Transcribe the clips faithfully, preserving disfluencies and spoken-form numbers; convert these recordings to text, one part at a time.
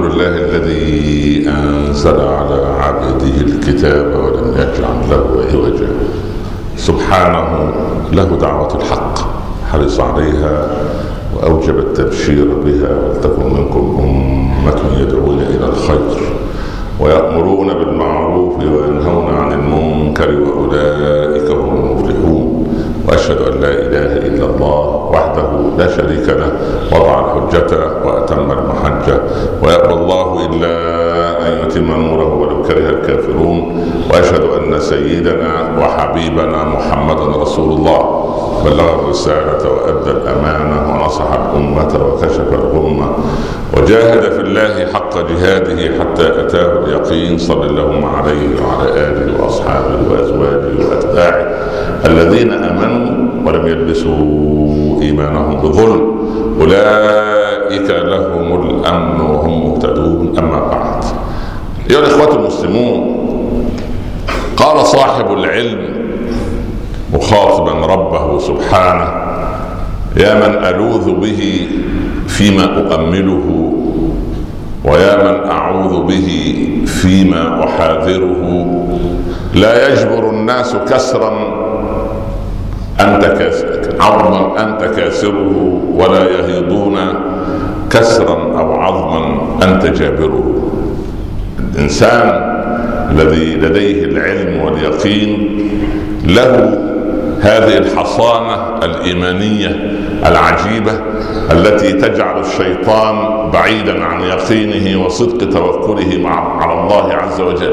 لله الذي أنزل على عبده الكتاب ولم يجعل له عوجا. سبحانه له دعوة الحق حرص عليها وأوجب التبشير بها. ولتكن منكم أمة يدعون إلى الخير ويأمرون بالمعروف وينهون عن المنكر وأولئك هم المفلحون. وأشهد أن لا إله إلا الله وحده لا شريك له وضع الحجة وأتم المحجة ويأبى الله إلا أن يتم نوره ولو كره الكافرون. وأشهد أن سيدنا وحبيبنا محمدا رسول الله بلغ الرسالة وأدى الأمانة ونصح الأمة وكشف الغمة وجاهد في الله حق جهاده حتى أتاه اليقين. صلى اللهم عليه وعلى آله وأصحابه وأزواجه وأتباعه الذين آمنوا ولم يلبسوا إيمانهم بظلم أولئك لهم الأمن وهم مهتدون. أما بعد، أيها الإخوة المسلمون، قال صاحب العلم مخاطبا ربه سبحانه: يا من ألوذ به فيما أؤمله ويا من أعوذ به فيما أحاذره. لا يجبر الناس كسرا أنت كاسر عظما أنت كاسره ولا يهيضون كسرا أو عظما أنت جابره. الإنسان الذي لديه العلم واليقين له هذه الحصانة الإيمانية العجيبة التي تجعل الشيطان بعيدا عن يقينه وصدق توكله على الله عز وجل.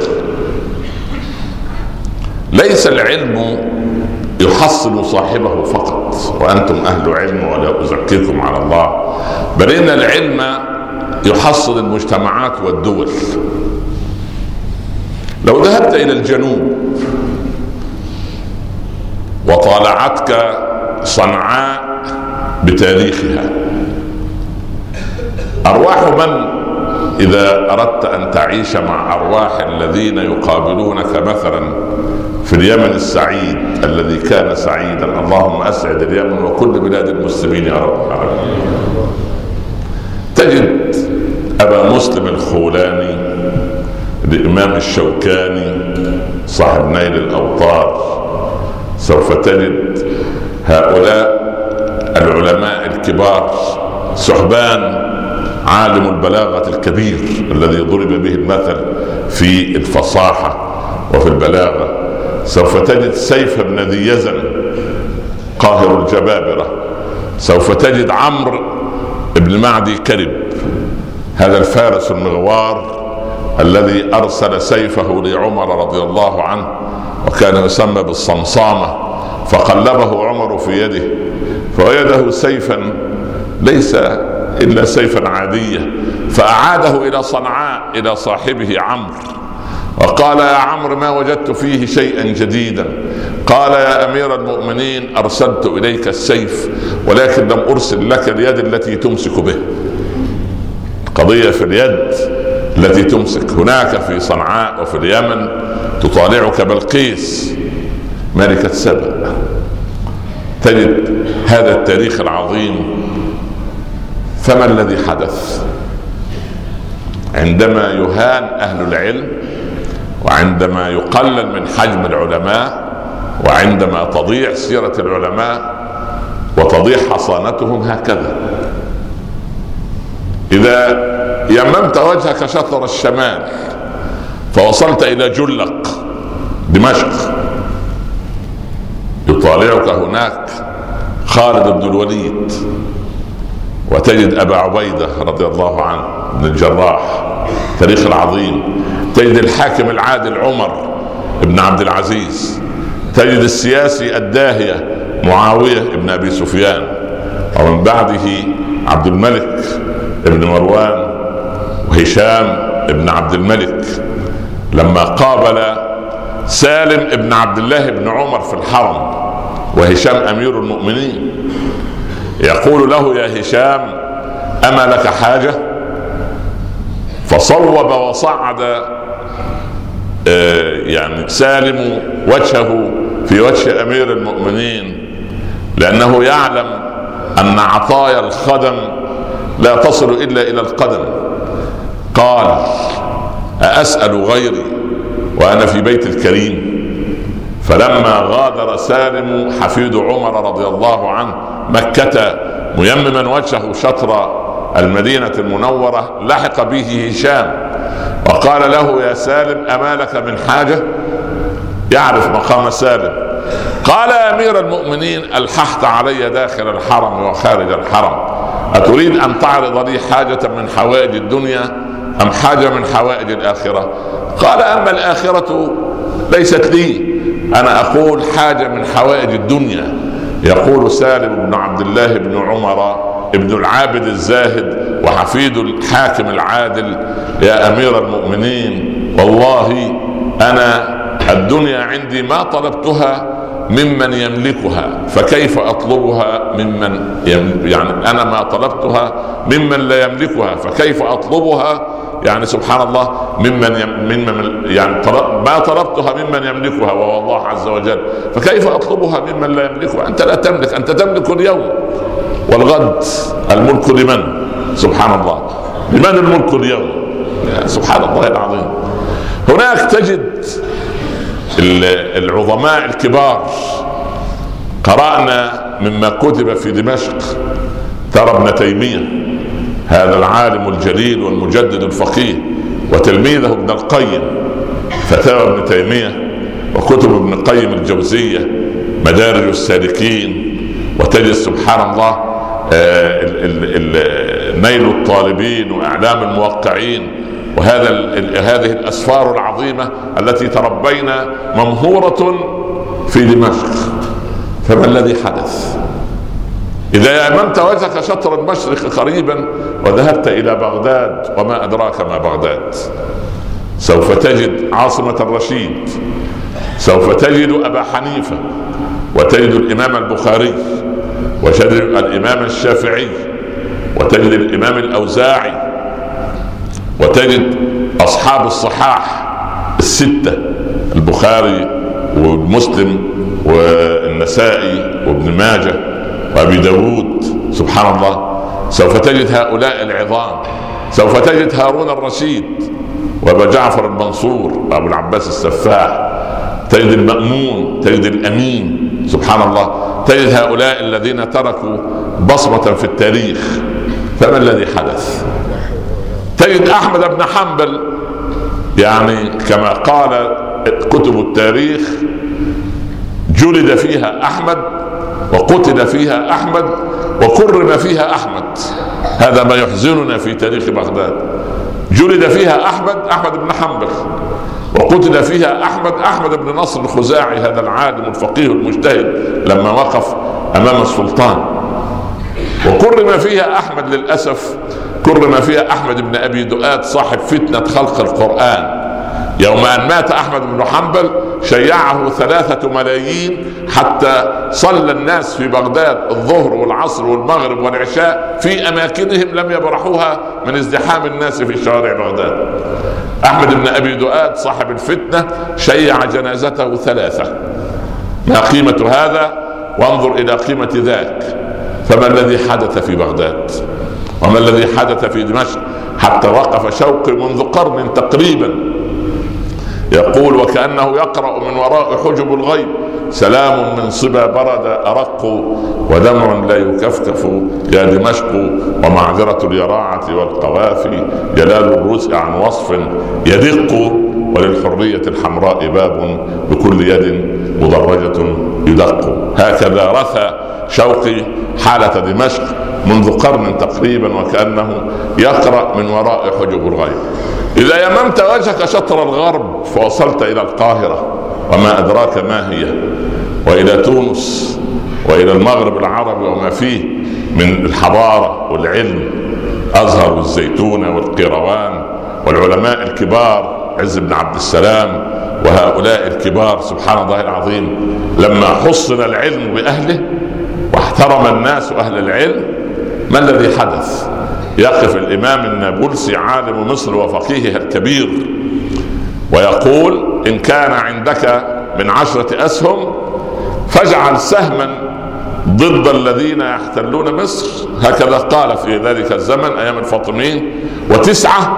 ليس العلم يحصل صاحبه فقط، وأنتم أهل علم ولا أزكيكم على الله، بل إن العلم يحصل المجتمعات والدول. لو ذهبت إلى الجنوب وطالعتك صنعاء بتاريخها، أرواح من إذا أردت أن تعيش مع أرواح الذين يقابلونك مثلا في اليمن السعيد الذي كان سعيدا، اللهم أسعد اليمن وكل بلاد المسلمين يا رب العالمين، تجد أبا مسلم الخولاني، الإمام الشوكاني صاحب نيل الأوطار، سوف تجد هؤلاء العلماء الكبار، سحبان عالم البلاغة الكبير الذي ضرب به المثل في الفصاحة وفي البلاغة، سوف تجد سيف بن ذي يزن قاهر الجبابرة، سوف تجد عمرو بن معدي كرب هذا الفارس المغوار الذي أرسل سيفه لعمر رضي الله عنه وكان يسمى بالصمصامة، فقلبه عمر في يده فوجده سيفا ليس إلا سيفا عادية، فأعاده إلى صنعاء إلى صاحبه عمرو وقال: يا عمرو ما وجدت فيه شيئا جديدا. قال: يا أمير المؤمنين أرسلت إليك السيف ولكن لم أرسل لك اليد التي تمسك به. قضية في اليد التي تمسك. هناك في صنعاء وفي اليمن تطالعك بلقيس ملكة سبأ، تجد هذا التاريخ العظيم. فما الذي حدث عندما يهان أهل العلم وعندما يقلل من حجم العلماء وعندما تضيع سيرة العلماء وتضيع حصانتهم؟ هكذا إذا يممت وجهك شطر الشمال فوصلت إلى جلق دمشق يطالعك هناك خالد بن الوليد، وتجد أبا عبيدة رضي الله عنه بن الجراح تاريخ العظيم، تجد الحاكم العادل عمر بن عبد العزيز، تجد السياسي الداهية معاوية بن أبي سفيان، ومن بعده عبد الملك بن مروان وهشام بن عبد الملك لما قابل سالم بن عبد الله بن عمر في الحرم وهشام أمير المؤمنين، يقول له: يا هشام أما لك حاجة؟ فصوب وصعد يعني سالم وجهه في وجه أمير المؤمنين، لأنه يعلم أن عطايا الخدم لا تصل إلا إلى القدم. قال: أأسأل غيري وأنا في بيت الكريم؟ فلما غادر سالم حفيد عمر رضي الله عنه مكة ميمما وجهه شطر المدينة المنورة، لحق به هشام وقال له: يا سالم أما لك من حاجة؟ يعرف مقام سالم. قال: يا أمير المؤمنين، ألححت علي داخل الحرم وخارج الحرم، أتريد أن تعرض لي حاجة من حوائج الدنيا أم حاجة من حوائج الآخرة؟ قال: أما الآخرة ليست لي، أنا أقول حاجة من حوائج الدنيا. يقول سالم بن عبد الله بن عمر ابن العابد الزاهد وحفيد الحاكم العادل: يا أمير المؤمنين، والله أنا الدنيا عندي ما طلبتها ممن يملكها، فكيف أطلبها ممن يملك؟ يعني أنا ما طلبتها ممن لا يملكها، فكيف أطلبها؟ يعني سبحان الله، ممن ممن يعني طلب ما طلبتها ممن يملكها وهو الله عز وجل، فكيف أطلبها ممن لا يملكها؟ أنت لا تملك، أنت تملك اليوم والغد. الملك لمن؟ سبحان الله، لمن الملك اليوم؟ سبحان الله العظيم. هناك تجد العظماء الكبار. قرأنا مما كتب في دمشق، ترى ابن تيمية هذا العالم الجليل والمجدد الفقيه وتلميذه ابن القيم، فتاوى ابن تيمية وكتب ابن القيم الجوزية، مدارج السالكين، وتجد سبحان الله نيل الطالبين وإعلام الموقعين، وهذا هذه الأسفار العظيمة التي تربينا ممهورة في دمشق. فما الذي حدث؟ إذا أممت وجهك شطر المشرق قريبا وذهبت إلى بغداد، وما أدراك ما بغداد، سوف تجد عاصمة الرشيد، سوف تجد أبا حنيفة، وتجد الإمام البخاري، وتجد الإمام الشافعي، وتجد الإمام الأوزاعي، وتجد أصحاب الصحاح الستة: البخاري ومسلم والنسائي وابن ماجه وأبي داود. سبحان الله، سوف تجد هؤلاء العظام، سوف تجد هارون الرشيد وأبا جعفر المنصور وأبو العباس السفاح، تجد المأمون، تجد الأمين. سبحان الله، تجد هؤلاء الذين تركوا بصمة في التاريخ. فما الذي حدث؟ تجد أحمد بن حنبل، يعني كما قال كتب التاريخ: جلد فيها أحمد، وقتل فيها أحمد، وكرم فيها أحمد. هذا ما يحزننا في تاريخ بغداد. جلد فيها أحمد، أحمد بن حنبل، وقتل فيها أحمد، أحمد بن نصر الخزاعي، هذا العالم الفقيه المجتهد لما وقف أمام السلطان. وكرم فيها أحمد، للأسف كرم فيها أحمد بن أبي دؤاد صاحب فتنة خلق القرآن. يوم أن مات أحمد بن حنبل شيعه ثلاثة ملايين حتى صلى الناس في بغداد الظهر والعصر والمغرب والعشاء في أماكنهم لم يبرحوها من ازدحام الناس في شوارع بغداد. أحمد بن أبي دؤاد صاحب الفتنة شيع جنازته ثلاثة. ما قيمة هذا؟ وانظر إلى قيمة ذاك. فما الذي حدث في بغداد؟ وما الذي حدث في دمشق؟ حتى وقف شوقي منذ قرن تقريبا يقول وكأنه يقرأ من وراء حجب الغيب: سلام من صبا برد أرق، ودمع لا يكفكف يا دمشق، ومعذرة اليراعة والقوافي، جلال الرزق عن وصف يدق، وللحرية الحمراء باب بكل يد مدرجة يدق. هكذا رثى شوقي حالة دمشق منذ قرن تقريبا، وكأنه يقرأ من وراء حجب الغيب. إذا يممت وجهك شطر الغرب فوصلت إلى القاهرة وما أدراك ما هي، وإلى تونس، وإلى المغرب العربي وما فيه من الحضارة والعلم، أزهر والزيتونة والقيروان والعلماء الكبار عز بن عبد السلام وهؤلاء الكبار. سبحان الله العظيم، لما حصن العلم بأهله واحترم الناس أهل العلم، ما الذي حدث؟ يقف الإمام النابلسي عالم مصر وفقيهها الكبير ويقول: إن كان عندك من عشرة أسهم فاجعل سهما ضد الذين يحتلون مصر، هكذا قال في ذلك الزمن أيام الفاطميين، وتسعة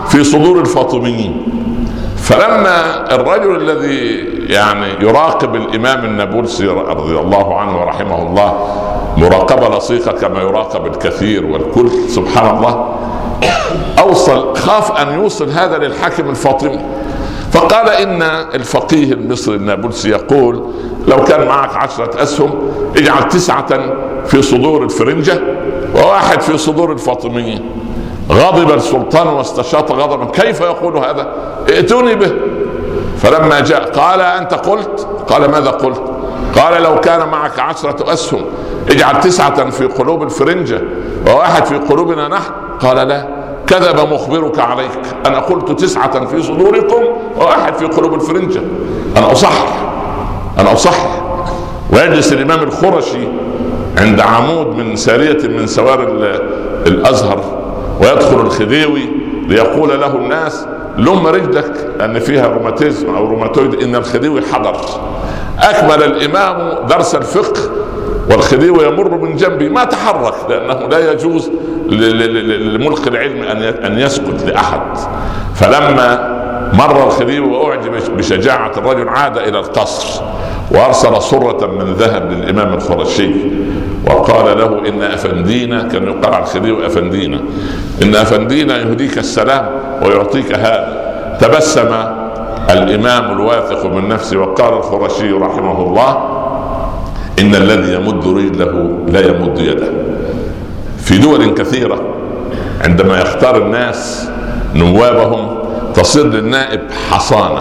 في صدور الفاطميين. فلما الرجل الذي يعني يراقب الإمام النابلسي رضي الله عنه ورحمه الله مراقبة لصيقة كما يراقب الكثير والكل سبحان الله، أوصل خاف أن يوصل هذا للحاكم الفاطمي، فقال إن الفقيه المصري النابلسي يقول لو كان معك عشرة أسهم اجعل تسعة في صدور الفرنجة وواحد في صدور الفاطميين. غضب السلطان واستشاط غضبا، كيف يقول هذا؟ ائتوني به. فلما جاء قال أنت قلت؟ قال ماذا قلت؟ قال لو كان معك عشرة أسهم اجعل تسعة في قلوب الفرنجة وواحد في قلوبنا نحن. قال لا، كذب مخبرك عليك، أنا قلت تسعة في صدوركم وواحد في قلوب الفرنجة. أنا أصحح أنا أصحح ويجلس الإمام الخرشي عند عمود من سارية من سوار الأزهر، ويدخل الخديوي ليقول له الناس لم رجلك أن فيها روماتيزم أو روماتويد. إن الخديوي حضر، أكمل الإمام درس الفقه والخديوي يمر من جنبه ما تحرك، لأنه لا يجوز لملقي العلم أن يسكت لأحد. فلما مر الخديوي وأعجب بشجاعة الرجل عاد إلى القصر وأرسل صرة من ذهب للإمام الخرشي وقال له إن أفندينا، كان يقال على الخديوي أفندينا، إن أفندينا يهديك السلام ويعطيك هذا. تبسم الإمام الواثق من نفسه وقال الخرشي رحمه الله إن الذي يمد رجله لا يمد يده. في دول كثيرة عندما يختار الناس نوابهم تصير للنائب حصانة.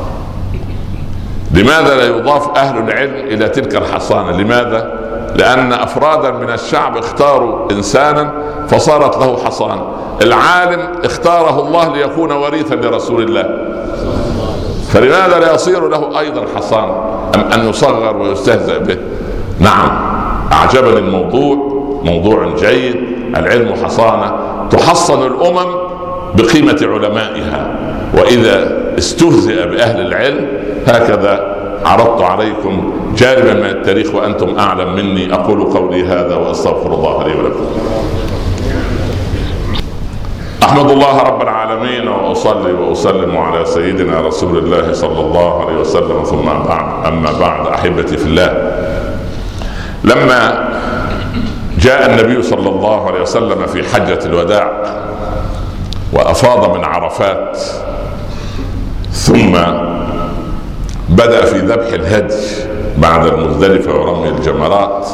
لماذا لا يضاف أهل العلم إلى تلك الحصانة؟ لماذا؟ لأن أفرادا من الشعب اختاروا إنسانا فصارت له حصانة. العالم اختاره الله ليكون وريثا لرسول الله، فلماذا لا يصير له أيضا حصانة أم أن يصغر ويستهزأ به؟ نعم، أعجبني الموضوع، موضوع جيد. العلم حصانة تحصن الأمم بقيمة علمائها، وإذا استهزئ بأهل العلم هكذا عرضت عليكم جانبا من التاريخ وأنتم أعلم مني. أقول قولي هذا وأستغفر الله لي ولكم. أحمد الله رب العالمين وأصلي وأسلم على سيدنا رسول الله صلى الله عليه وسلم، ثم بعد. أما بعد أحبتي في الله، لما جاء النبي صلى الله عليه وسلم في حجة الوداع وأفاض من عرفات ثم بدأ في ذبح الهدي بعد المزدلفة ورمي الجمرات،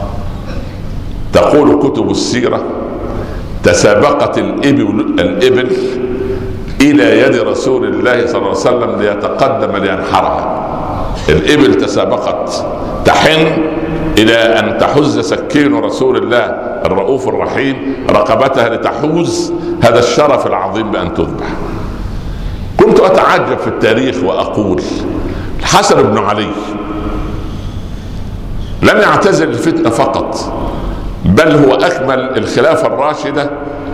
تقول كتب السيرة تسابقت الإبل, الإبل إلى يد رسول الله صلى الله عليه وسلم ليتقدم لينحرها. الإبل تسابقت تحن إلى أن تحز سكين رسول الله الرؤوف الرحيم رقبتها لتحوز هذا الشرف العظيم بأن تذبح. كنت أتعجب في التاريخ وأقول الحسن بن علي لم يعتزل الفتنة فقط، بل هو أكمل الخلافة الراشدة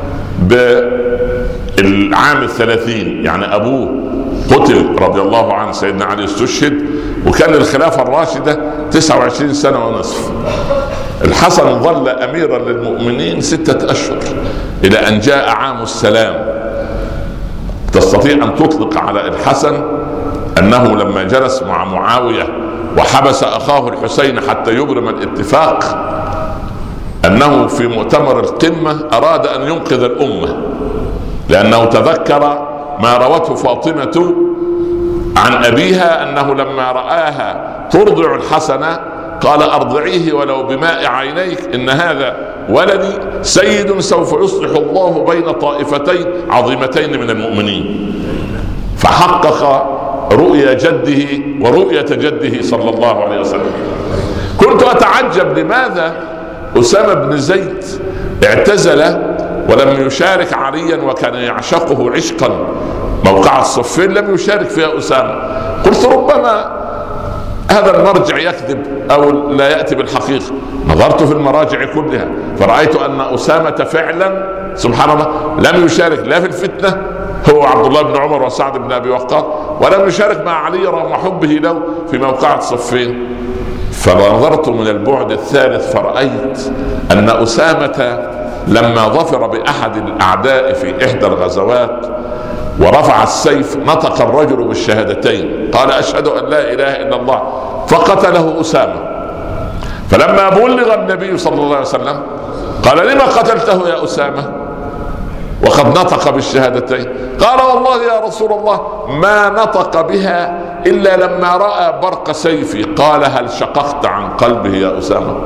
بالعام الثلاثين، يعني أبوه قتل رضي الله عنه سيدنا علي استشهد، وكان الخلافة الراشدة تسعة وعشرين سنة ونصف. الحسن ظل أميرا للمؤمنين ستة أشهر إلى أن جاء عام السلام. تستطيع أن تطلق على الحسن أنه لما جلس مع معاوية وحبس أخاه الحسين حتى يبرم الاتفاق، أنه في مؤتمر القمة أراد أن ينقذ الأمة، لأنه تذكر ما روته فاطمة عن أبيها أنه لما رآها ترضع الحسن قال أرضعيه ولو بماء عينيك، إن هذا ولدي سيد سوف يصلح الله بين طائفتين عظيمتين من المؤمنين. فحقق رؤيا جده ورؤية جده صلى الله عليه وسلم. كنت أتعجب لماذا أسامة بن زيد اعتزل ولم يشارك عليا وكان يعشقه عشقا. موقع الصفين لم يشارك فيها أسامة. قلت ربما هذا المرجع يكذب أو لا يأتي بالحقيقة. نظرت في المراجع كلها فرأيت أن أسامة فعلا سبحان الله لم يشارك لا في الفتنة هو عبد الله بن عمر وسعد بن أبي وقاص، ولم يشارك مع علي رغم حبه له في موقعة الصفين. فنظرت من البعد الثالث فرأيت أن أسامة لما ظفر بأحد الأعداء في إحدى الغزوات ورفع السيف نطق الرجل بالشهادتين، قال أشهد أن لا إله إلا الله، فقتله أسامة. فلما بلغ النبي صلى الله عليه وسلم قال لما قتلته يا أسامة وقد نطق بالشهادتين؟ قال والله يا رسول الله ما نطق بها إلا لما رأى برق سيفي. قال هل شققت عن قلبه يا أسامة؟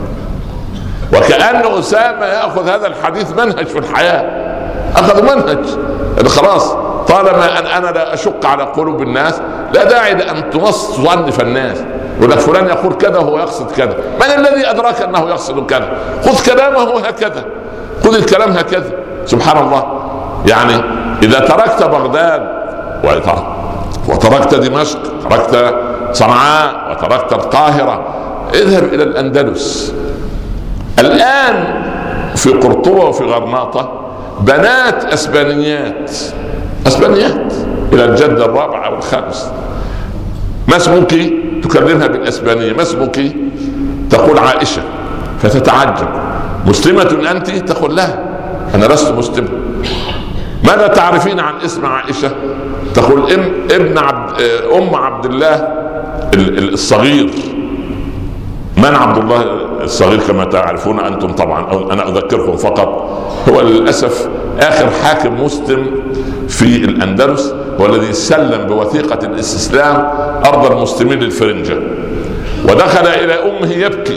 وكأن أسامة يأخذ هذا الحديث منهج في الحياة، أخذ منهج خلاص، طالما أن أنا لا أشق على قلوب الناس لا داعي لأن تصنف الناس ولك فلان يقول كذا وهو يقصد كذا. من الذي أدراك أنه يقصد كذا؟ خذ كلامه هكذا، خذ الكلام هكذا. سبحان الله. يعني إذا تركت بغداد وتركت دمشق، تركت صنعاء وتركت القاهرة، اذهب إلى الأندلس. الآن في قرطبة وفي غرناطة بنات أسبانيات أسبانيات إلى الجدة الرابعة أو الخامس. ما اسمك؟ تكلمها بالأسبانية. ما اسمك؟ تقول عائشة، فتتعجب. مسلمة أنت؟ تقول لا أنا لست مسلمة. ماذا تعرفين عن اسم عائشة؟ تقول ام ابن عبد أم عبد الله الصغير. من عبد الله الصغير كما تعرفون أنتم طبعا، أو أنا أذكركم فقط، هو للأسف آخر حاكم مسلم في الأندلس، هو الذي سلم بوثيقة الاستسلام أرض المسلمين للفرنجة، ودخل إلى أمه يبكي.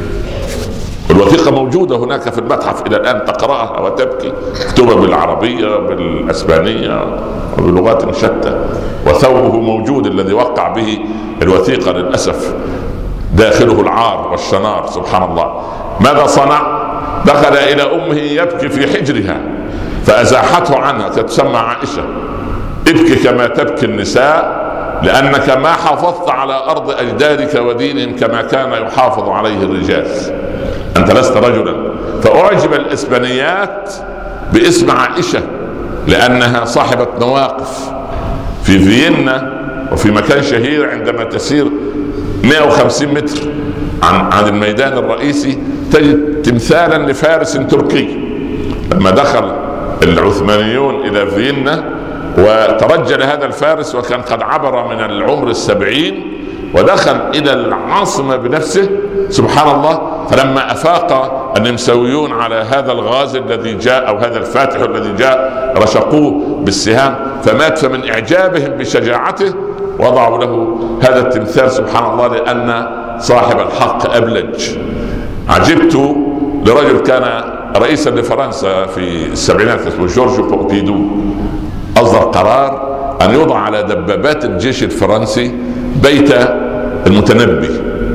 الوثيقة موجودة هناك في المتحف إلى الآن، تقرأها وتبكي، مكتوبة بالعربية بالأسبانية وبلغات شتى، وثوبه موجود الذي وقع به الوثيقة للأسف داخله العار والشنار. سبحان الله. ماذا صنع؟ دخل إلى أمه يبكي في حجرها فأزاحته عنها، تسمى عائشة. ابكي كما تبكي النساء، لأنك ما حافظت على أرض أجدادك ودينهم كما كان يحافظ عليه الرجال. أنت لست رجلا. فأعجب الإسبانيات باسم عائشة لأنها صاحبة مواقف في فيينا وفي مكان شهير. عندما تسير مئة وخمسين متر عن عن الميدان الرئيسي تجد تمثالا لفارس تركي. لما دخل العثمانيون إلى فيينا وترجل هذا الفارس وكان قد عبر من العمر السبعين ودخل إلى العاصمة بنفسه، سبحان الله، فلما أفاق النمساويون على هذا الغازي الذي جاء أو هذا الفاتح الذي جاء رشقوه بالسهام فمات، فمن إعجابهم بشجاعته وضعوا له هذا التمثال. سبحان الله، لأن صاحب الحق أبلج. عجبت لرجل كان رئيسا لفرنسا في السبعينات اسمه جورج بومبيدو، أصدر قرار أن يوضع على دبابات الجيش الفرنسي بيت المتنبي.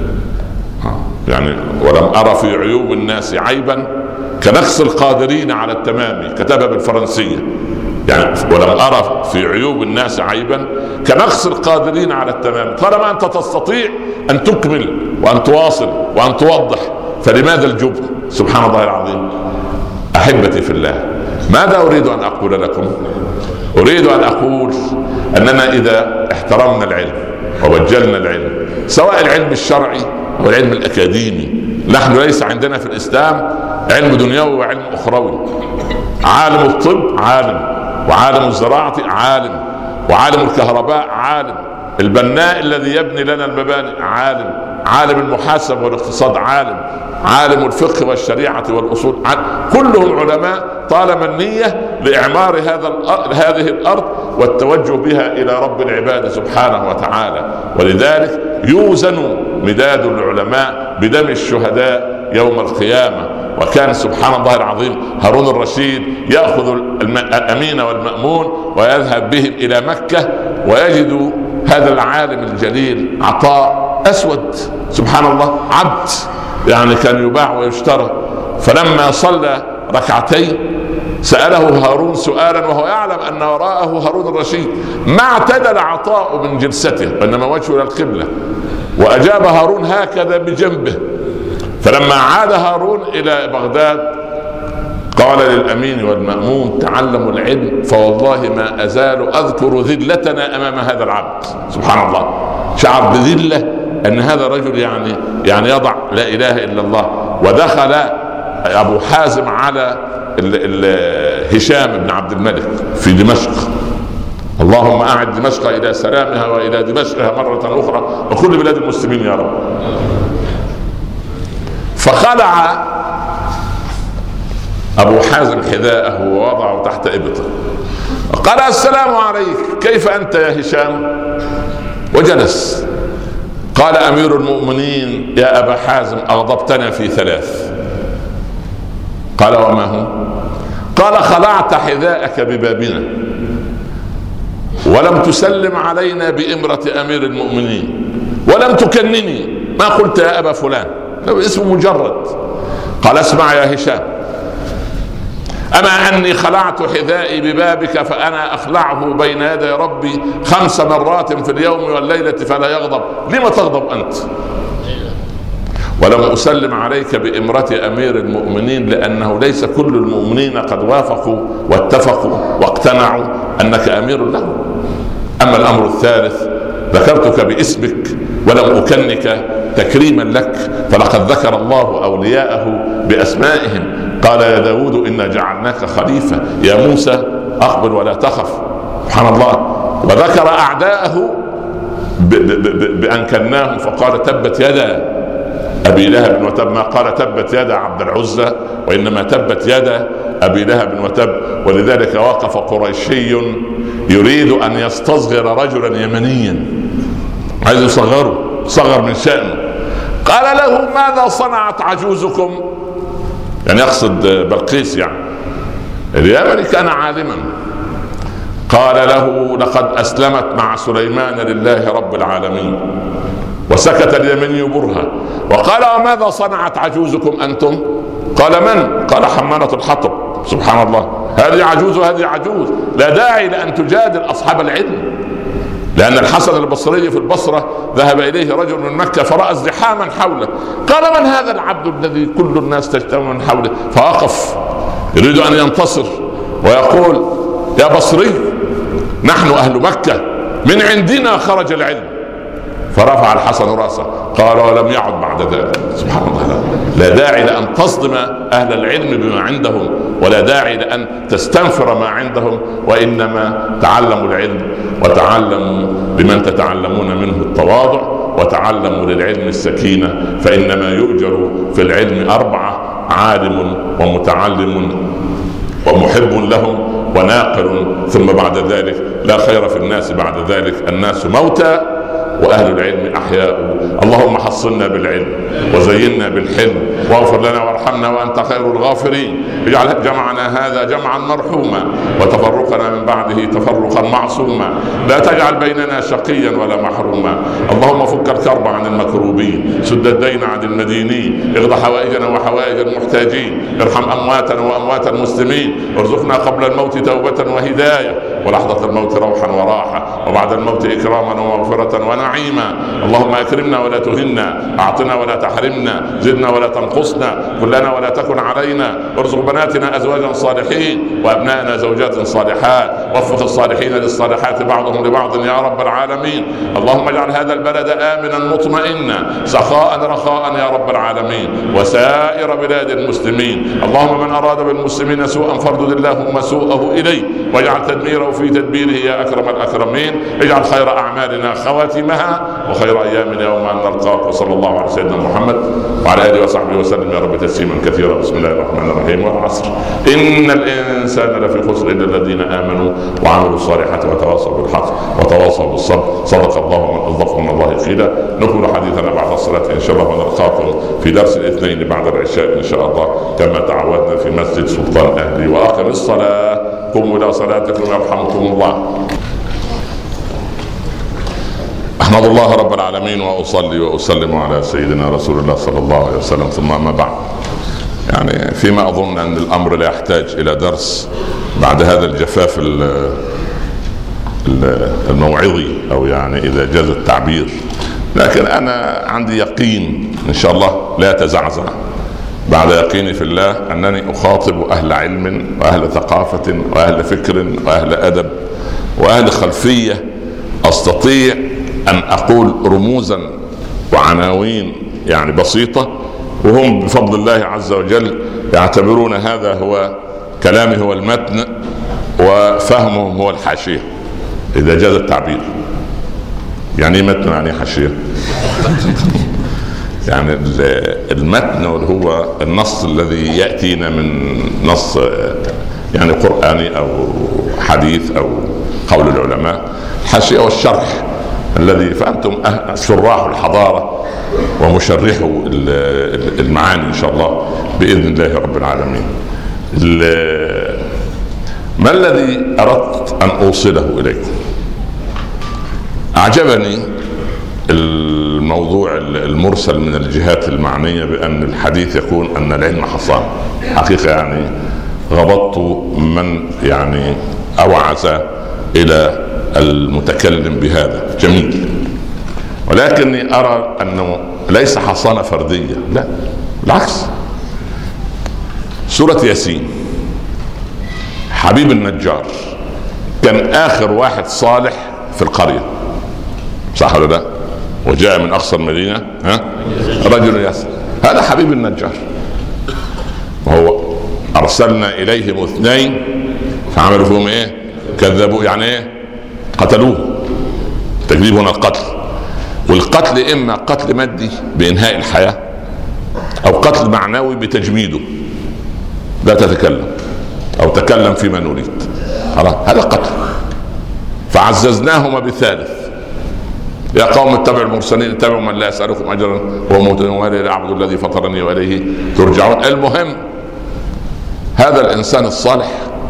يعني ولم أرى في عيوب الناس عيبا كنقص القادرين على التمام، كتبها بالفرنسية. يعني ولم أرى في عيوب الناس عيبا كنقص القادرين على التمام. طالما أنت تستطيع أن تكمل وأن تواصل وأن توضح، فلماذا الجبن؟ سبحان الله العظيم. أحبتي في الله، ماذا أريد أن أقول لكم؟ أريد أن أقول أننا إذا احترمنا العلم ووجلنا العلم، سواء العلم الشرعي أو العلم الأكاديمي، نحن ليس عندنا في الإسلام علم دنيوي وعلم أخروي. عالم الطب عالم، وعالم الزراعة عالم، وعالم الكهرباء عالم، البناء الذي يبني لنا المباني عالم، عالم المحاسبة والاقتصاد عالم، عالم الفقه والشريعة والأصول عالم. كلهم علماء طالما النية لإعمار هذا هذه الأرض والتوجه بها إلى رب العباد سبحانه وتعالى. ولذلك يوزن مداد العلماء بدم الشهداء يوم القيامة. وكان سبحان الله العظيم هارون الرشيد يأخذ الأمين والمأمون ويذهب بهم إلى مكة ويجد هذا العالم الجليل عطاء أسود، سبحان الله، عبد يعني كان يباع ويشترى. فلما صلى ركعتين سأله هارون سؤالا وهو يعلم أن وراءه هارون الرشيد، ما اعتدل عطاء من جلسته وإنما وجهه إلى القبلة، وأجاب هارون هكذا بجنبه. فلما عاد هارون إلى بغداد قال للأمين والمأمون تعلموا العلم فوالله ما أزال أذكر ذلتنا أمام هذا العبد. سبحان الله، شعر بذلة أن هذا رجل يعني يعني يضع لا إله إلا الله. ودخل أبو حازم على ال ال هشام بن عبد الملك في دمشق اللهم أعد دمشق إلى سلامها وإلى دمشقها مرة أخرى وكل بلاد المسلمين يا رب. فخلع أبو حازم حذاءه ووضعه تحت إبطه، قال السلام عليك، كيف أنت يا هشام؟ وجلس. قال أمير المؤمنين يا أبا حازم أغضبتنا في ثلاث. قال وما هو؟ قال خلعت حذاءك ببابنا ولم تسلم علينا بإمرة أمير المؤمنين ولم تكنني، ما قلت يا أبا فلان، اسمه مجرد. قال اسمع يا هشام، أما أني خلعت حذائي ببابك فأنا أخلعه بين يدي ربي خمس مرات في اليوم والليلة فلا يغضب، لما تغضب أنت؟ ولم أسلم عليك بإمرة أمير المؤمنين لأنه ليس كل المؤمنين قد وافقوا واتفقوا واقتنعوا أنك أمير له. أما الأمر الثالث ذكرتك باسمك ولم أكنك تكريما لك، فلقد ذكر الله أولياءه بأسمائهم. قال يا داود إنا جعلناك خليفة، يا موسى أقبل ولا تخف. سبحان الله. وذكر أعداءه بأن كناهم فقال تبت يدا أبي لهب وتب، ما قال تبت يدا عبد العزى وإنما تبت يدا أبي لهب وتب. ولذلك وقف قريشي يريد أن يستصغر رجلا يمنيا، عايز يصغره، صغر من شأنه. قال له ماذا صنعت عجوزكم؟ يعني يقصد بلقيس، يعني اليمني كان عالما. قال له لقد أسلمت مع سليمان لله رب العالمين. وسكت اليمني برهة. وقال وماذا صنعت عجوزكم أنتم؟ قال من؟ قال حمالة الحطب. سبحان الله، هذه عجوز وهذه عجوز. لا داعي لأن تجادل أصحاب العلم، لأن الحسن البصري في البصرة ذهب إليه رجل من مكة فرأى ازدحاما حوله، قال من هذا العبد الذي كل الناس تجتمع من حوله؟ فوقف يريد أن ينتصر ويقول يا بصري نحن أهل مكة من عندنا خرج العلم. فرفع الحسن رأسه قال ولم يعد بعد ذلك. سبحان الله. لا داعي لأن تصدم أهل العلم بما عندهم، ولا داعي لأن تستنفر ما عندهم، وإنما تعلموا العلم وتعلموا بمن تتعلمون منه التواضع، وتعلموا للعلم السكينة، فإنما يؤجر في العلم أربعة: عالم ومتعلم ومحب لهم وناقل، ثم بعد ذلك لا خير في الناس بعد ذلك، الناس موتى وأهل العلم أحياء. اللهم حصنا بالعلم وزينا بالحلم واغفر لنا وارحمنا وأنت خير الغافرين. اجعل جمعنا هذا جمعا مرحوما وتفرقنا من بعده تفرقا معصوما، لا تجعل بيننا شقيا ولا محروما. اللهم فك الكرب عن المكروبين، سد الدين عن المدينين، اغض حوائجنا وحوائج المحتاجين، ارحم أمواتنا وأموات المسلمين، ارزقنا قبل الموت توبة وهداية، ولحظة الموت روحا وراحة، وبعد الموت إكراما ومغفرة ونعيما. اللهم أكرمنا ولا تهنا، أعطنا ولا تحرمنا، زدنا ولا تنقصنا، كلنا ولا تكن علينا، ارزق بناتنا أزواجا صالحين وأبنائنا زوجات صالحات، وفق الصالحين للصالحات بعضهم لبعض يا رب العالمين. اللهم اجعل هذا البلد آمنا مطمئنا سخاء رخاء يا رب العالمين، وسائر بلاد المسلمين. اللهم من أراد بالمسلمين سوءا فاردد اللهم سوءه إليه، واجعل تدميره في تدبيره يا أكرم الأكرمين. اجعل خير أعمالنا خواتمها وخير أيامنا يوم أن نلقاك. وصلى الله على سيدنا محمد وعلى آله وصحبه وسلم يا رب تسليما كثيرا. بسم الله الرحمن الرحيم. والعصر إن الإنسان لفي خسر إلا الذين آمنوا وعملوا الصالحات وتواصوا بالحق وتواصوا بالصبر. صدق الله من أصدق من الله قيلا. نكمل حديثنا بعد الصلاة إن شاء الله، ونلقاكم في درس الاثنين بعد العشاء إن شاء الله كما تعودنا في مسجد سلطان أهلي. وآخر الصلاة قوموا إلى صلاتكم يرحمكم الله. أحمد الله رب العالمين وأصلي وأسلم على سيدنا رسول الله صلى الله عليه وسلم، ثم أما بعد. يعني فيما أظن أن الأمر لا يحتاج إلى درس بعد هذا الجفاف الموعظي، أو يعني إذا جاز التعبير، لكن أنا عندي يقين إن شاء الله لا يتزعزع بعد يقيني في الله أنني أخاطب أهل علم وأهل ثقافة وأهل فكر وأهل أدب وأهل خلفية، أستطيع أن أقول رموزا وعناوين يعني بسيطة، وهم بفضل الله عز وجل يعتبرون هذا هو كلامي هو المتن وفهمهم هو الحاشية. اذا جاز التعبير. يعني متن يعني حاشيه يعني المتن هو النص الذي ياتينا من نص يعني قرآني او حديث او قول العلماء. الحاشيه والشرح الذي فانتم شراح الحضاره ومشرحوا المعاني ان شاء الله باذن الله رب العالمين. ما الذي اردت ان اوصله اليكم؟ اعجبني الموضوع المرسل من الجهات المعنيه بان الحديث يكون ان العلم حصان. حقيقه يعني غبطت من يعني اوعز الى المتكلم بهذا جميل، ولكني ارى انه ليس حصانه فرديه، لا بالعكس. سوره ياسين حبيب النجار كان اخر واحد صالح في القريه، صح ولا لا؟ وجاء من اقصى المدينه ها رجل يسأل، هذا حبيب النجار. وهو ارسلنا اليهم اثنين فعملوا فيهم ايه؟ كذبوا. يعني ايه؟ قتلوه. تكذيب هنا القتل، والقتل اما قتل مادي بانهاء الحياه او قتل معنوي بتجميده، لا تتكلم او تكلم فيما نريد، خلاص هذا قتل. فعززناهما بثالث، يا قوم اتبعوا المرسلين اتبعوا من لا يسألكم اجرا وهو مهتد وما اعبد الذي فطرني واليه ترجعون. المهم هذا الانسان الصالح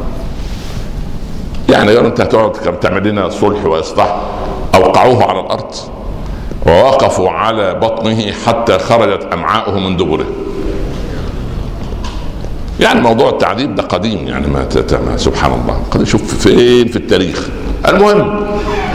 يعني قالوا انت هتقعد تعمل لنا صلح واصلاح، اوقعوه على الارض ووقفوا على بطنه حتى خرجت امعاؤه من دبره. يعني موضوع التعذيب ده قديم، يعني ما, ما سبحان الله قد شوف فين في التاريخ. المهم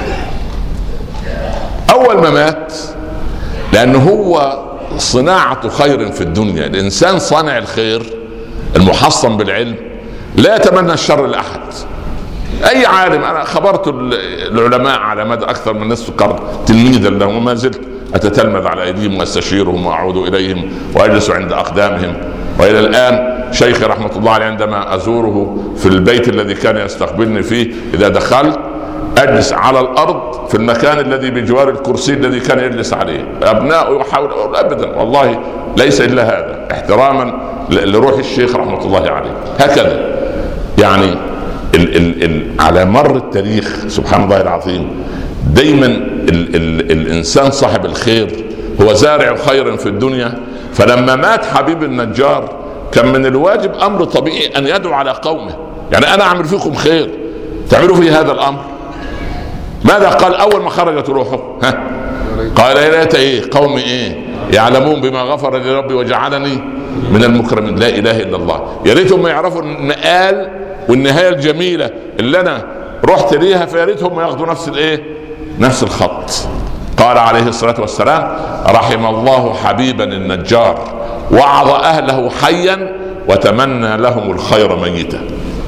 اول ما مات، لانه هو صناعة خير في الدنيا، الانسان صانع الخير المحصن بالعلم لا يتمنى الشر لاحد. اي عالم، انا خبرت العلماء على مدى اكثر من نصف قرن تلميذا لهم وما زلت اتتلمذ على ايديهم واستشيرهم واعود اليهم واجلس عند اقدامهم، والى الان شيخي رحمه الله عليه عندما ازوره في البيت الذي كان يستقبلني فيه اذا دخلت اجلس على الارض في المكان الذي بجوار الكرسي الذي كان يجلس عليه. ابناء يحاول ابدا، والله ليس الا هذا احتراما لروح الشيخ رحمه الله عليه. هكذا يعني ال ال ال على مر التاريخ سبحان الله العظيم دايما ال ال الانسان صاحب الخير هو زارع خيرا في الدنيا. فلما مات حبيب النجار كان من الواجب امر طبيعي ان يدعو على قومه، يعني انا اعمل فيكم خير تعملوا في هذا الامر. ماذا قال اول ما خرجت روحه؟ ها قال يا ليت ايه قومي ايه يعلمون بما غفر لي ربي وجعلني من المكرمين. لا اله الا الله. يا ريتهم ما يعرفوا المآل والنهايه الجميله اللي انا رحت ليها، فيا ريتهم ياخذوا نفس الايه نفس الخط. قال عليه الصلاه والسلام رحم الله حبيبا النجار وعظ اهله حيا وتمنى لهم الخير ميتا.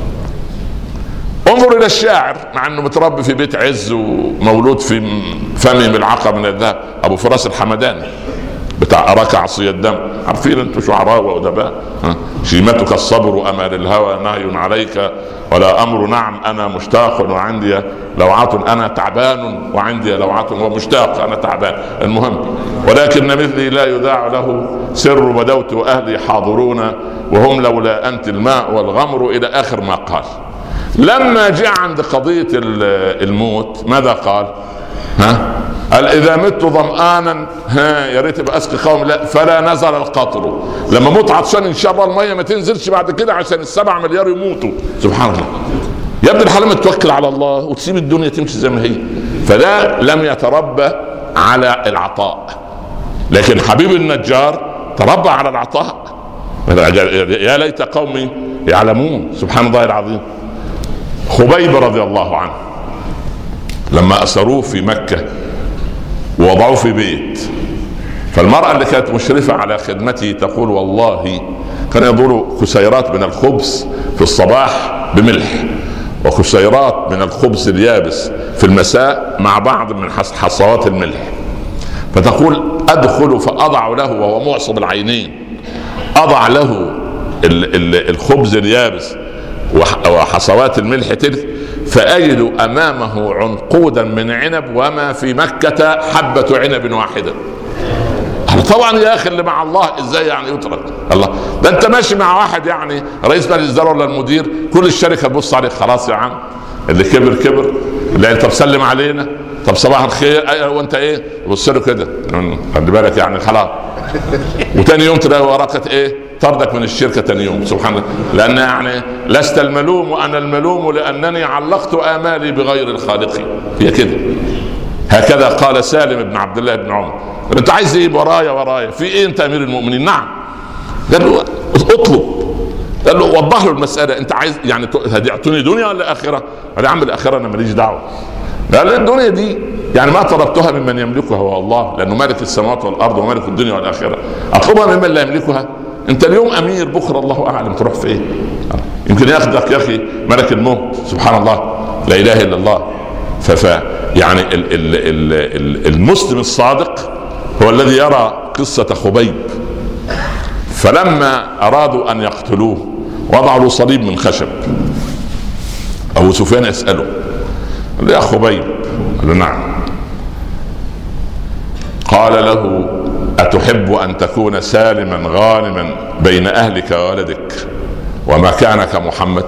انظر الى الشاعر مع انه متربي في بيت عز ومولود في فمه ملعقه من الذهب، ابو فراس الحمداني بتاع اراك عصي الدم. عارفين انتم شعراء وادباء؟ شيمتك الصبر امال الهوى نهي عليك ولا امر نعم انا مشتاق وعندي لوعة انا تعبان وعندي لوعة ومشتاق انا تعبان. المهم ولكن مثلي لا يذاع له سر بدوت واهلي حاضرون وهم لولا انت الماء والغمر الى اخر ما قال. لما جاء عند قضية الموت ماذا قال؟ ها قال اذا مت ظمآنا ها يا ريت ابقى اسقي قوم، لا فلا نزل القطر. لما موت عطشان ان شاء الله الميه ما تنزلش بعد كده عشان السبع مليار يموتوا. سبحان الله. يا ابن الحلال توكل على الله وتسيب الدنيا تمشي زي ما هي. فلا لم يتربى على العطاء، لكن حبيب النجار تربى على العطاء. يا ليت قومي يعلمون. سبحان الله العظيم. خبيب رضي الله عنه لما أسروه في مكة ووضعوه في بيت، فالمرأة اللي كانت مشرفة على خدمته تقول والله كان يدور كسيرات من الخبز في الصباح بملح وكسيرات من الخبز اليابس في المساء مع بعض من حصوات الملح. فتقول أدخل فأضع له وهو معصب العينين، أضع له الخبز اليابس وحصوات الملح تلك، فأجد أمامه عنقودا من عنب وما في مكة حبة عنب واحدة. طبعا يا اخي اللي مع الله ازاي يعني يترك الله؟ ده انت ماشي مع واحد يعني رئيس مجلس الاداره ولا المدير، كل الشركه تبص عليك، خلاص يا عم اللي كبر كبر. لا طب سلم علينا، طب صباح الخير، ايوه وانت ايه؟ بص له كده، خلي بالك يعني خلاص. وتاني يوم تلاقي وراك ايه؟ طردك من الشركه تاني يوم. سبحان الله، لان يعني لست الملوم وانا الملوم لانني علقت امالي بغير الخالق. هي كده. هكذا قال سالم بن عبد الله بن عمر: انت عايز ايه؟ ورايا ورايا في ايه انت امير المؤمنين؟ نعم. قال له اطلب. قال له وضح له المساله، انت عايز يعني هتعطوني دنيا ولا اخره؟ قال يا عم الاخره انا ماليش دعوه. قال الدنيا دي يعني ما طلبتها ممن يملكها هو الله، لانه مالك السماوات والارض ومالك الدنيا والاخره. اطلبها ممن لا يملكها؟ انت اليوم امير، بكره الله اعلم تروح في ايه. يمكن ياخذك يا اخي ملك الموت. سبحان الله، لا اله الا الله. فف يعني ال ال ال ال المسلم الصادق هو الذي يرى قصة خبيب. فلما أرادوا أن يقتلوه وضعوا له صليب من خشب. أبو سفيان يسأله: قال له يا خبيب؟ قال له نعم. قال له: أتحب أن تكون سالما غانما بين أهلك وولدك ومكانك محمد؟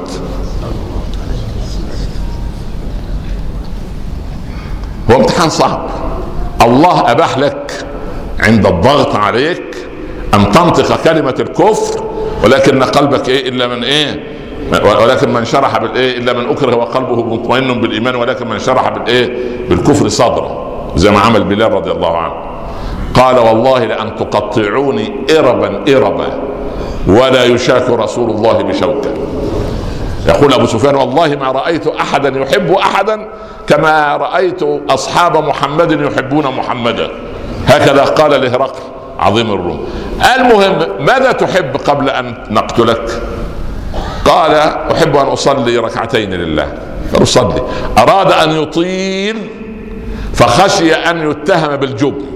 هو امتحان صعب. الله أباح لك عند الضغط عليك أن تنطق كلمة الكفر، ولكن قلبك إيه إلا من إيه ولكن من شرح بالإيه إلا من أكره وقلبه مطمئن بالإيمان، ولكن من شرح بالإيه بالكفر صدره، زي ما عمل بلال رضي الله عنه. قال: والله لأن تقطعوني إربا إربا ولا يشاك رسول الله بشوكة. يقول أبو سفيان: والله ما رأيت أحدا يحب أحدا كما رأيت أصحاب محمد يحبون محمدا. هكذا قال لهرقل عظيم الروم. المهم، ماذا تحب قبل أن نقتلك؟ قال: أحب أن أصلي ركعتين لله. فأصلي. أراد أن يطيل فخشي أن يتهم بالجبن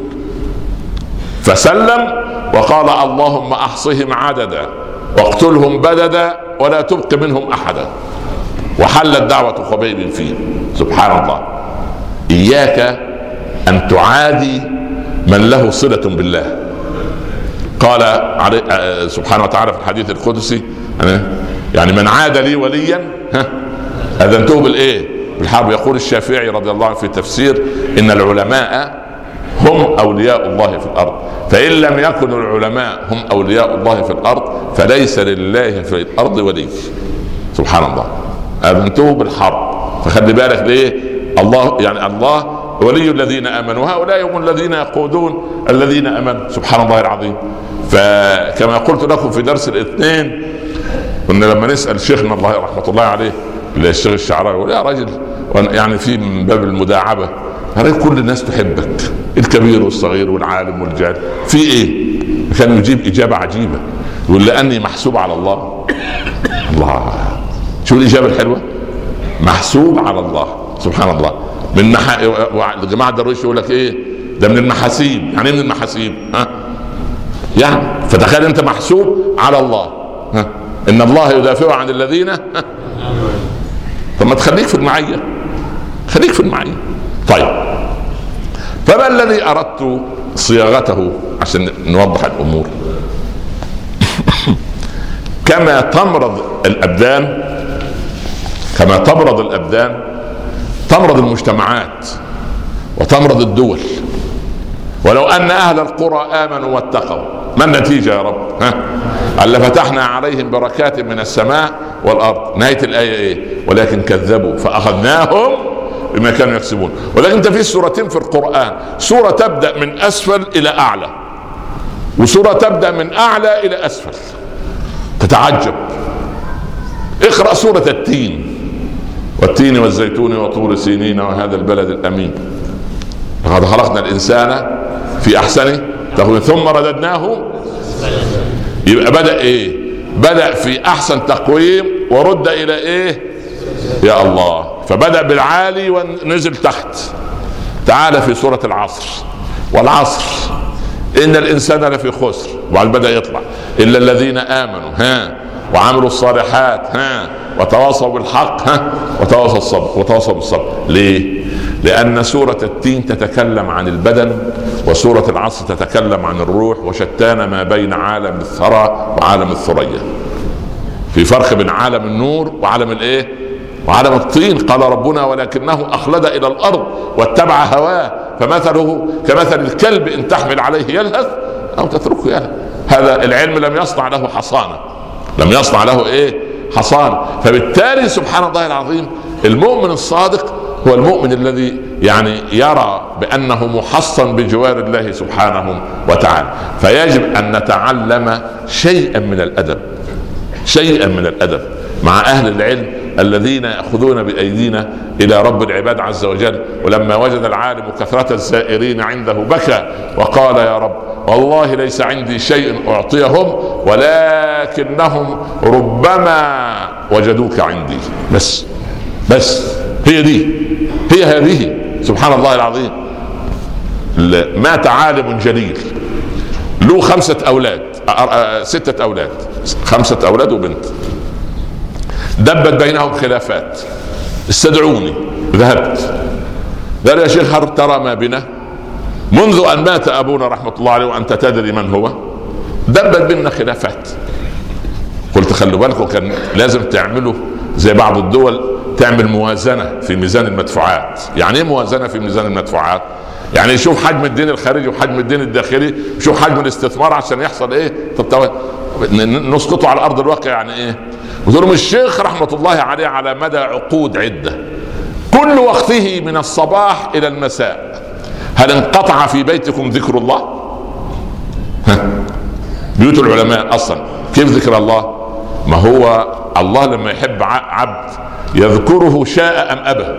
فسلم وقال: اللهم أحصهم عددا واقتلهم بددا ولا تبق منهم أحدا. وحلت دعوة خبيب فيه. سبحان الله. إياك أن تعادي من له صلة بالله. قال سبحانه وتعالى في الحديث القدسي: يعني من عاد لي وليا أذنته بالإيه؟ بالحرب. يقول الشافعي رضي الله عنه في تفسير: إن العلماء هم أولياء الله في الأرض، فإن لم يكن العلماء هم أولياء الله في الأرض فليس لله في الأرض ولي. سبحان الله. أذنته بالحرب. فخلي بالك ليه الله يعني الله ولي الذين آمنوا، هؤلاء هم الذين يقودون الذين آمنوا. سبحان الله العظيم. فكما قلت لكم في درس الاثنين، كنا لما نسأل شيخنا الله رحمة الله عليه الشيخ الشعراوي، يقول: يا رجل يعني في من باب المداعبة، كل الناس تحبك، الكبير والصغير والعالم والجاهل، في ايه؟ كان يجيب إجابة عجيبة، يقول: لأني محسوب على الله. الله، شو الإجابة الحلوة؟ محسوب على الله. سبحان الله. من مح... الجماعة الدرويش يقول لك ايه؟ ده من المحاسيب. يعني ايه من المحاسيب؟ ها؟ يعني فتخيل انت محسوب على الله. ها؟ ان الله يدافع عن الذين ها؟ طب ما تخليك في المعية، خليك في المعية. طيب، فما الذي أردت صياغته عشان نوضح الأمور؟ كما تمرض الأبدان كما تمرض الأبدان تمرض المجتمعات وتمرض الدول. ولو أن أهل القرى آمنوا واتقوا، ما النتيجة يا رب؟ ها؟ ألا فتحنا عليهم بركات من السماء والأرض. نهاية الآية إيه؟ ولكن كذبوا فأخذناهم بما كانوا يكسبون. ولكن انت في سورتين في القرآن، سورة تبدأ من أسفل إلى أعلى، وسورة تبدأ من أعلى إلى أسفل. تتعجب. اقرأ سورة التين: والتين والزيتون وطور سينين وهذا البلد الأمين لقد خلقنا الإنسان في أحسن تقويم ثم رددناه. يبقى بدأ إيه؟ بدأ في أحسن تقويم ورد إلى إيه؟ يا الله. فبدأ بالعالي ونزل تحت. تعال في سورة العصر: والعصر إن الإنسان لفي خسر. وبعد بدأ يطلع: إلا الذين آمنوا ها وعملوا الصالحات ها وتواصوا بالحق ها وتواصوا الصبر وتواصوا بالصبر. ليه؟ لأن سورة التين تتكلم عن البدن وسورة العصر تتكلم عن الروح، وشتان ما بين عالم الثرى وعالم الثريا. في فرق بين عالم النور وعالم الايه؟ وعالم الطين. قال ربنا ولكنه أخلد إلى الأرض واتبع هواه فمثله كمثل الكلب إن تحمل عليه يلهث أو تتركه يلهث. هذا العلم لم يصنع له حصانة، لم يصنع له ايه؟ حصانة. فبالتالي سبحان الله العظيم المؤمن الصادق هو المؤمن الذي يعني يرى بأنه محصن بجوار الله سبحانه وتعالى. فيجب أن نتعلم شيئا من الأدب، شيئا من الأدب مع أهل العلم الذين يأخذون بأيدينا إلى رب العباد عز وجل. ولما وجد العالم كثرة الزائرين عنده بكى وقال يا رب والله ليس عندي شيء أعطيهم ولكنهم ربما وجدوك عندي. بس بس هي دي، هي هذه. سبحان الله العظيم. مات عالم جليل له خمسة أولاد، ستة أولاد، خمسة أولاد وبنت. دبت بينهم خلافات. استدعوني، ذهبت. قال يا شيخ هل ترى ما بنا منذ أن مات أبونا رحمة الله عليه وأنت تدري من هو؟ دبت بيننا خلافات. قلت خلوا بالكم كان لازم تعملوا زي بعض الدول تعمل موازنة في ميزان المدفوعات. يعني ايه موازنة في ميزان المدفوعات؟ يعني يشوف حجم الدين الخارجي وحجم الدين الداخلي، يشوف حجم الاستثمار عشان يحصل ايه؟ طب نسقطه على ارض الواقع. يعني ايه؟ وذلهم الشيخ رحمة الله عليه على مدى عقود عدة كل وقته من الصباح الى المساء هل انقطع في بيتكم ذكر الله؟ ها؟ بيوت العلماء اصلا كيف ذكر الله؟ ما هو الله لما يحب عبد يذكره شاء ام ابى.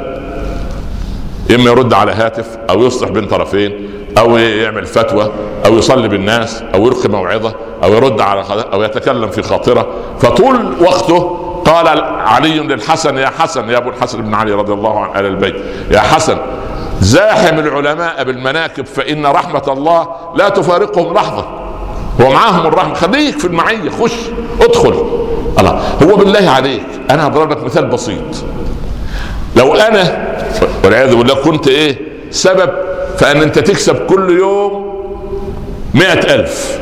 اما يرد على هاتف او يصلح بين طرفين او يعمل فتوى او يصلي بالناس او يلقي موعظة او يرد على او يتكلم في خاطرة. فطول وقته قال علي للحسن يا حسن، يا ابو الحسن بن علي رضي الله عن آل البيت، يا حسن زاحم العلماء بالمناكب فإن رحمة الله لا تفارقهم لحظة. هو معاهم الرحمة، خليك في المعية، خش ادخل. الله هو بالله عليك انا هضرب لك مثال بسيط. لو انا والعياذ بالله كنت ايه سبب فان انت تكسب كل يوم مئة الف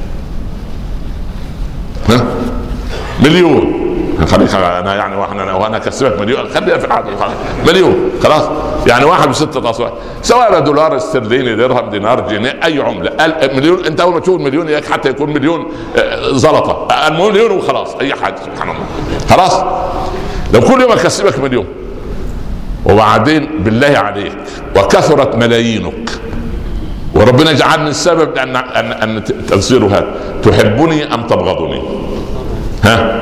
ها مليون، خليك انا يعني واحنا وانا كسبت مليون، خلينا في العدد مليون خلاص. يعني واحد بستة اصوات سواء دولار استرليني درهم دينار جنيه اي عمله. مليون انت اول ما تشوف مليون اياك حتى يكون مليون زلطه المليون وخلاص اي حاجه سبحان الله خلاص. لو كل يوم اكسبك مليون وبعدين بالله عليك وكثرت ملايينك وربنا يجعلني السبب ان ان ان تصير هذا، تحبني ام تبغضني؟ ها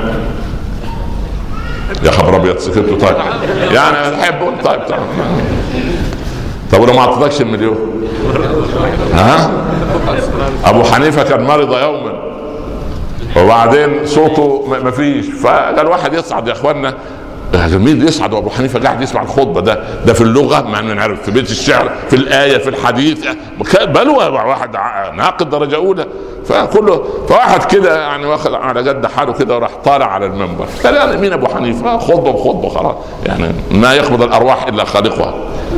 يا خبر ابيض سكتوا. طيب يعني تحبون طيب طيب طب ولو ما اعطيتكش المليون؟ ها ابو حنيفه كان مرض يوما وبعدين صوته ما فيش، فقال واحد يصعد يا اخوانا. مين يصعد وابو حنيفه قاعد يسمع الخطبه؟ ده ده في اللغه ما نعرف، في بيت الشعر، في الايه، في الحديث، بلوى واحد ناقد درجه اولى. فكله فواحد كده يعني واخد على جد حاله كده وراح طالع على المنبر. قال يعني مين ابو حنيفه؟ خطبه بخطبه خلاص، يعني ما يقبض الارواح الا خالقها.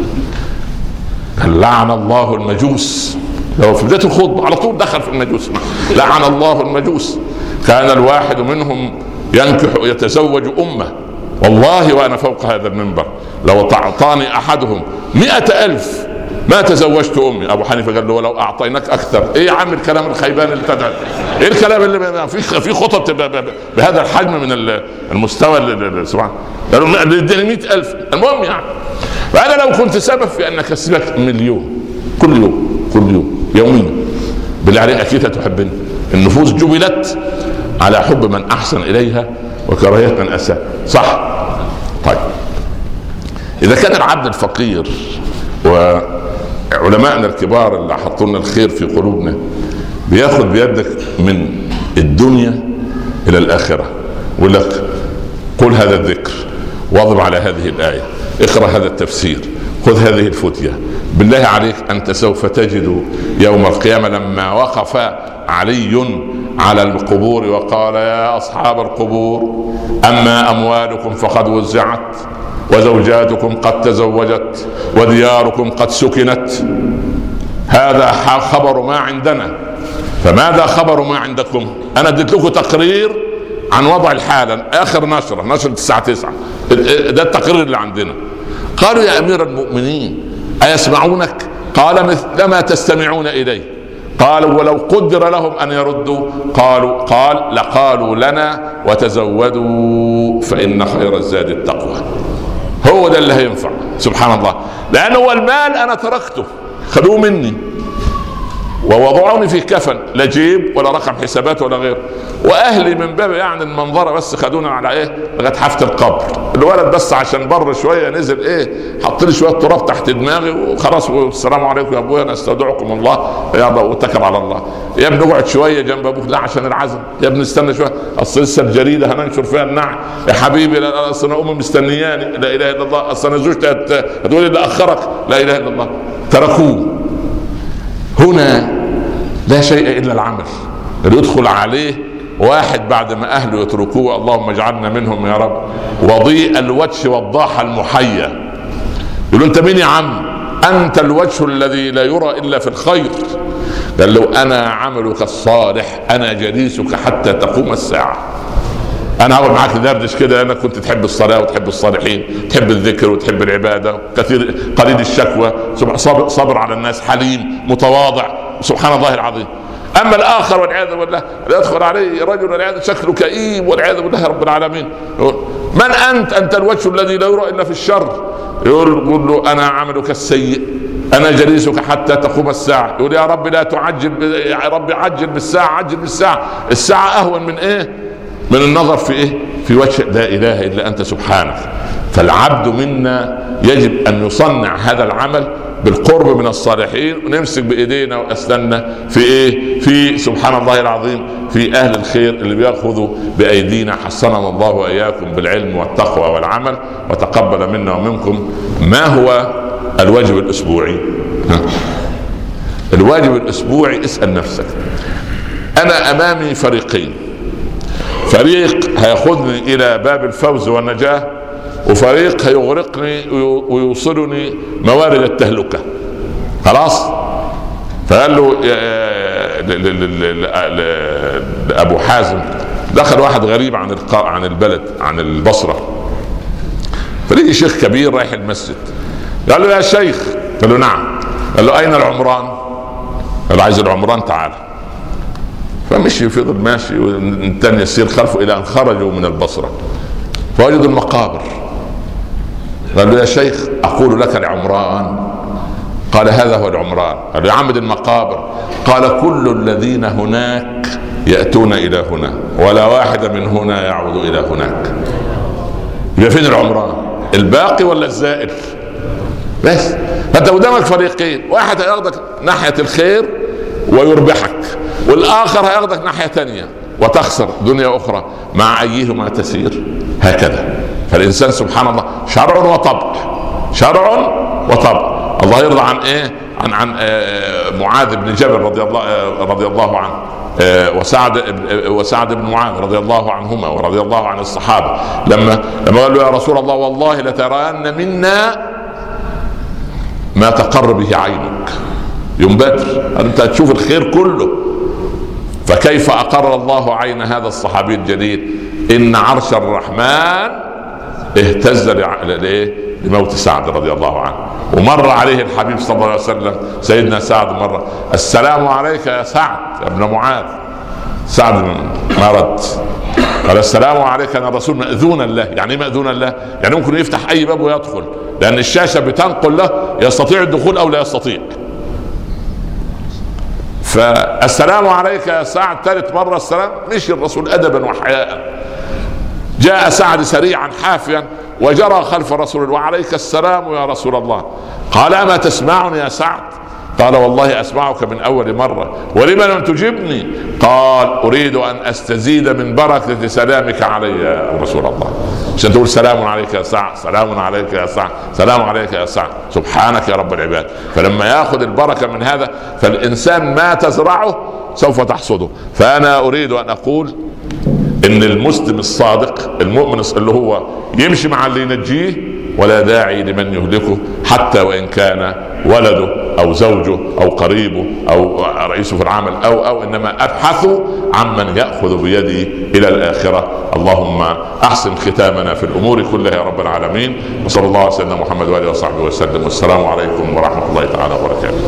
لعن الله المجوس. لو في بدايه الخطبه على طول دخل في المجوس. لعن الله المجوس كان الواحد منهم ينكح ويتزوج امه. والله وانا فوق هذا المنبر لو تعطاني احدهم مئة الف ما تزوجت امي. ابو حنيفه قال له ولو اعطيناك اكثر. ايه يا عم الكلام الخيبان اللي تدعي؟ ايه الكلام اللي في في خطب بهذا الحجم من المستوى سبحان الله؟ اديني مئة الف. المهم يعني فانا لو كنت سبب في ان اكسبك مليون كل يوم كل يوم يوميا بالله عليك اكيد هتحبني. النفوس جبلت على حب من احسن اليها وكراهية من اساء، صح؟ طيب اذا كان العبد الفقير وعلماءنا الكبار اللي حطوا لنا الخير في قلوبنا بياخد بيدك من الدنيا الى الاخره ويقول لك قل هذا الذكر واظب على هذه الايه، اقرا هذا التفسير، خذ هذه الفتيه، بالله عليك انت سوف تجد يوم القيامه لما وقف علي على القبور وقال يا أصحاب القبور أما أموالكم فقد وزعت، وزوجاتكم قد تزوجت، ودياركم قد سكنت. هذا خبر ما عندنا، فماذا خبر ما عندكم؟ أنا اديت لكم تقرير عن وضع الحالة، آخر نشرة نشرة الساعة تسعة، ده التقرير اللي عندنا. قالوا يا أمير المؤمنين أيسمعونك؟ قال مثلما تستمعون إليه. قالوا ولو قدر لهم أن يردوا؟ قالوا قال لقالوا لنا وتزودوا فإن خير الزاد التقوى. هو ده اللي هينفع. سبحان الله، لأنه هو المال أنا تركته، خذوه مني ووضعوني في كفن، لا جيب ولا رقم حسابات ولا غير، واهلي من باب يعني المنظره بس خدونا على ايه لغايه حافه القبر. الولد بس عشان بر شويه نزل ايه حط لي شويه تراب تحت دماغي وخلاص، والسلام عليكم يا ابويا انا استودعكم الله يلا واتكل على الله. يا ابني اقعد شويه جنب ابوك، لا عشان العزم. يا ابني استنى شويه اصل لسه الجريده هننشر فيها النعم. يا حبيبي لا اصل انا امي مستنياني، لا اله الا الله. اصل انا زوجتي هتقول لي اخرك، لا اله الا الله. تركوه. هنا لا شيء إلا العمل اللي يدخل عليه واحد بعد ما أهله يتركوه، اللهم اجعلنا منهم يا رب، وضيء الوجه والضاحة المحيا. يقولوا أنت مين يا عم؟ أنت الوجه الذي لا يرى إلا في الخير. قال له أنا عملك الصالح، أنا جليسك حتى تقوم الساعة. أنا هقعد معاك ندردش كده، أنا كنت تحب الصلاة وتحب الصالحين، تحب الذكر وتحب العبادة، كثير قليل الشكوى، صبر, صبر على الناس، حليم متواضع، سبحان الله العظيم. أما الآخر والعياذ بالله يدخل عليه رجل والعياذ شكله كئيب والعياذ بالله رب العالمين. يقول من أنت؟ أنت الوجه الذي لا يرى إلا في الشر. يقول له أنا عملك السيء، أنا جليسك حتى تقوم الساعة. يقول يا رب لا تعجل، يا رب عجل بالساعة، عجل بالساعة. الساعة أهون من إيه؟ من النظر في إيه؟ في وجه لا إله إلا أنت سبحانك. فالعبد منا يجب أن يصنع هذا العمل بالقرب من الصالحين، ونمسك بإيدينا وأسناننا في إيه؟ في سبحان الله العظيم في أهل الخير اللي بيأخذوا بأيدينا. حصننا الله وإياكم بالعلم والتقوى والعمل، وتقبل منا ومنكم. ما هو الواجب الأسبوعي؟ الواجب الأسبوعي اسأل نفسك. أنا أمامي فريقين، فريق هيأخذني إلى باب الفوز والنجاة، وفريق هيغرقني ويوصلني موارد التهلكة. خلاص. فقال له لأبو حازم، دخل واحد غريب عن عن البلد عن البصرة، فلقي شيخ كبير رايح المسجد. قال له يا شيخ، قال له نعم. قال له أين العمران؟ قال له عايز العمران تعال. فمشي فضل ماشي، والتاني يسير خلفه إلى أن خرجوا من البصرة فوجدوا المقابر. قال له يا شيخ أقول لك العمران. قال هذا هو العمران. قال له يا عمد المقابر. قال كل الذين هناك يأتون إلى هنا، ولا واحد من هنا يعود إلى هناك. يبقى فين العمران؟ الباقي ولا الزائل؟ بس. فأنت قدامك فريقين، واحد هياخدك ناحية الخير ويربحك، والآخر هياخدك ناحية تانية وتخسر دنيا أخرى. مع أيهما تسير؟ هكذا. فالإنسان سبحان الله شرع وطبع، شرع وطبع. الله يرضى عن إيه؟ عن عن معاذ بن جبل رضي الله رضي الله عنه، وسعد وسعد بن معاذ رضي الله عنهما ورضي الله عن الصحابة، لما لما قال له يا رسول الله والله لترين منا ما تقر به عينك. يوم بدر أنت تشوف الخير كله. فكيف أقر الله عين هذا الصحابي الجليل؟ إن عرش الرحمن اهتز لموت سعد رضي الله عنه. ومر عليه الحبيب صلى الله عليه وسلم سيدنا سعد مرة، السلام عليك يا سعد يا ابن معاذ. سعد ما رد، قال السلام عليك أنا رسول مأذون الله. يعني مأذون الله؟ يعني ممكن يفتح أي باب ويدخل، لأن الشاشة بتنقل له يستطيع الدخول أو لا يستطيع. فالسلام عليك يا سعد ثالث مرة السلام، مشي الرسول أدبا وحياء. جاء سعد سريعا حافيا وجرى خلف رسول الله، وعليك السلام يا رسول الله. قال أما تسمعني يا سعد؟ قال والله أسمعك من أول مرة، ولما لم تجبني؟ قال أريد أن أستزيد من بركة سلامك علي يا رسول الله. عشان تقول سلام عليك يا سعد، سلام عليك يا سعد، سلام عليك يا سعد، سبحانك يا رب العباد. فلما يأخذ البركة من هذا، فالإنسان ما تزرعه سوف تحصده. فأنا أريد أن أقول إن المسلم الصادق المؤمن اللي هو يمشي مع اللي ينجيه، ولا داعي لمن يهلكه، حتى وإن كان ولده أو زوجه أو قريبه أو رئيسه في العمل أو أو إنما أبحثوا عمن يأخذ بيدي إلى الآخرة. اللهم أحسن ختامنا في الأمور كلها يا رب العالمين، وصلى الله على سيدنا محمد وآله وصحبه وسلم، والسلام عليكم ورحمة الله تعالى وبركاته.